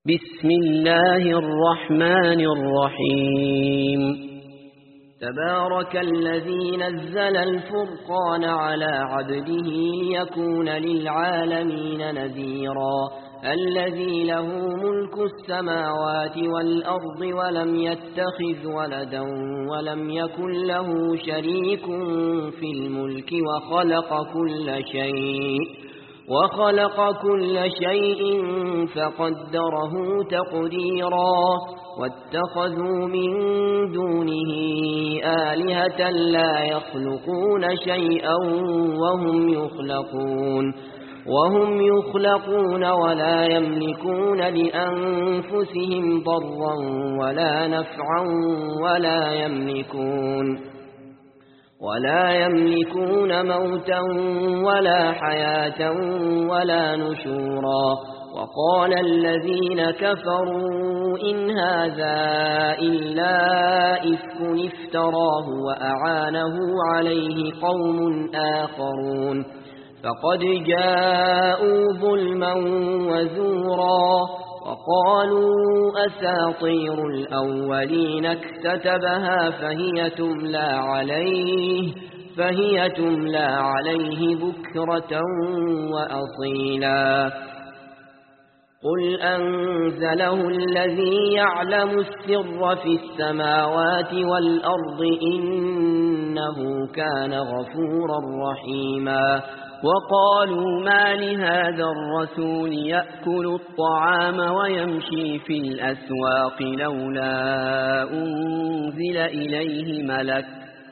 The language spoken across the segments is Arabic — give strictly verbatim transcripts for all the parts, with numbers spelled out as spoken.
بسم الله الرحمن الرحيم. تبارك الذي نزل الفرقان على عبده ليكون للعالمين نذيرا الذي له ملك السماوات والأرض ولم يتخذ ولدا ولم يكن له شريك في الملك وخلق كل شيء وخلق كل شيء فقدره تقديرا واتخذوا من دونه آلهة لا يخلقون شيئا وهم يخلقون وهم يخلقون ولا يملكون لأنفسهم ضرا ولا نفعا ولا يملكون ولا يملكون موتا ولا حياة ولا نشورا. وقال الذين كفروا إن هذا إلا إفك افتراه وأعانه عليه قوم آخرون فقد جاءوا ظلما وزورا وقالوا أساطير الأولين اكتتبها فهي تملى عليه فهي تملى عليه بكرة وأصيلا. قل أنزله الذي يعلم السر في السماوات والأرض إنه كان غفورا رحيما. وقالوا ما لهذا الرسول يأكل الطعام ويمشي في الأسواق لولا أنزل إليه ملك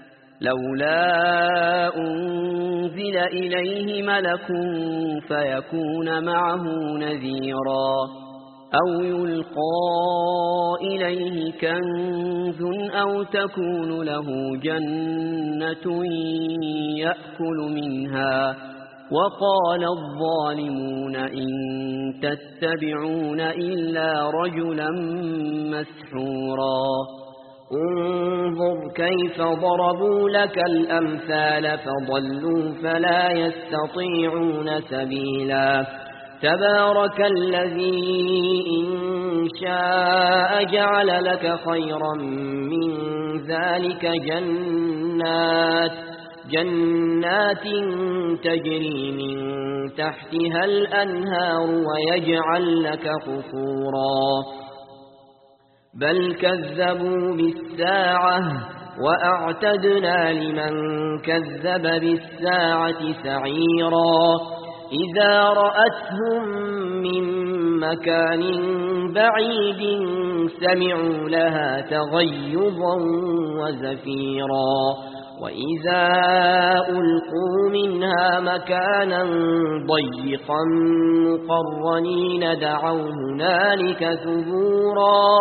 لولا أنزل إليه ملك فيكون معه نذيرا أو يلقى إليه كنز أو تكون له جنة يأكل منها. وقال الظالمون إن تتبعون إلا رجلا مسحورا. انظر كيف ضربوا لك الأمثال فضلوا فلا يستطيعون سبيلا. تبارك الذي إن شاء جعل لك خيرا من ذلك جنات جنات تجري من تحتها الأنهار ويجعل لك قصورا. بل كذبوا بالساعة وأعتدنا لمن كذب بالساعة سعيرا. إذا رأتهم من مكان بعيد سمعوا لها تغيظا وزفيرا وإذا ألقوا منها مكانا ضيقا مقرنين دعوا هنالك ثبورا.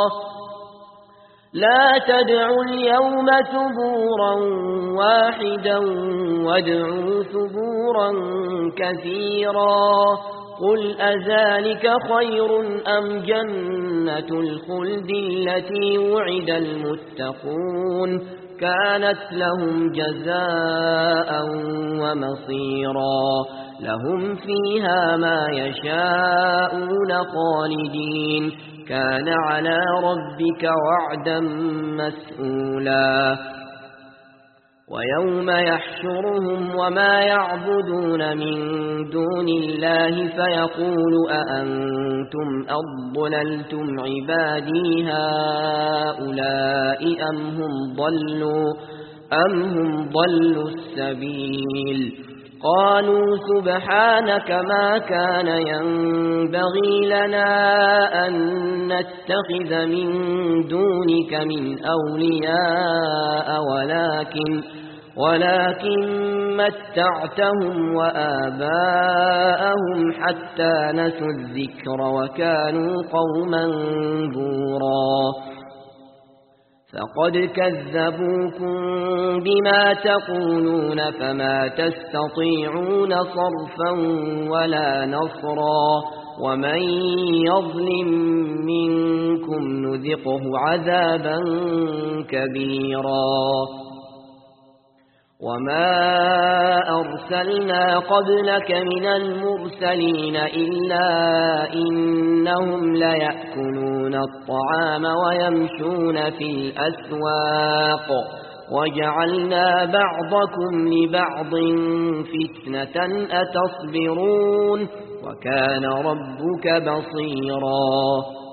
لا تدعوا اليوم ثبورا واحدا وادعوا ثبورا كثيرا. قل أذلك خير أم جنة الخلد التي وعد المتقون كانت لهم جزاء ومصيرا. لهم فيها ما يشاءون خالدين كان على ربك وعدا مسئولا. ويوم يحشرهم وما يعبدون من دون الله فيقول أأنتم أضللتم عبادي هؤلاء أم هم ضلوا أم هم ضلوا السبيل. قالوا سبحانك ما كان ينبغي لنا أن نتخذ من دونك من أولياء ولكن ولكن متعتهم وآباءهم حتى نسوا الذكر وكانوا قوما بورا. فقد كذبوكم بما تقولون فما تستطيعون صرفا ولا نصرا. ومن يظلم منكم نذقه عذابا كبيرا. وما أرسلنا قبلك من المرسلين إلا إنهم ليأكلون الطعام ويمشون في الأسواق وجعلنا بعضكم لبعض فتنة أتصبرون وكان ربك بصيرا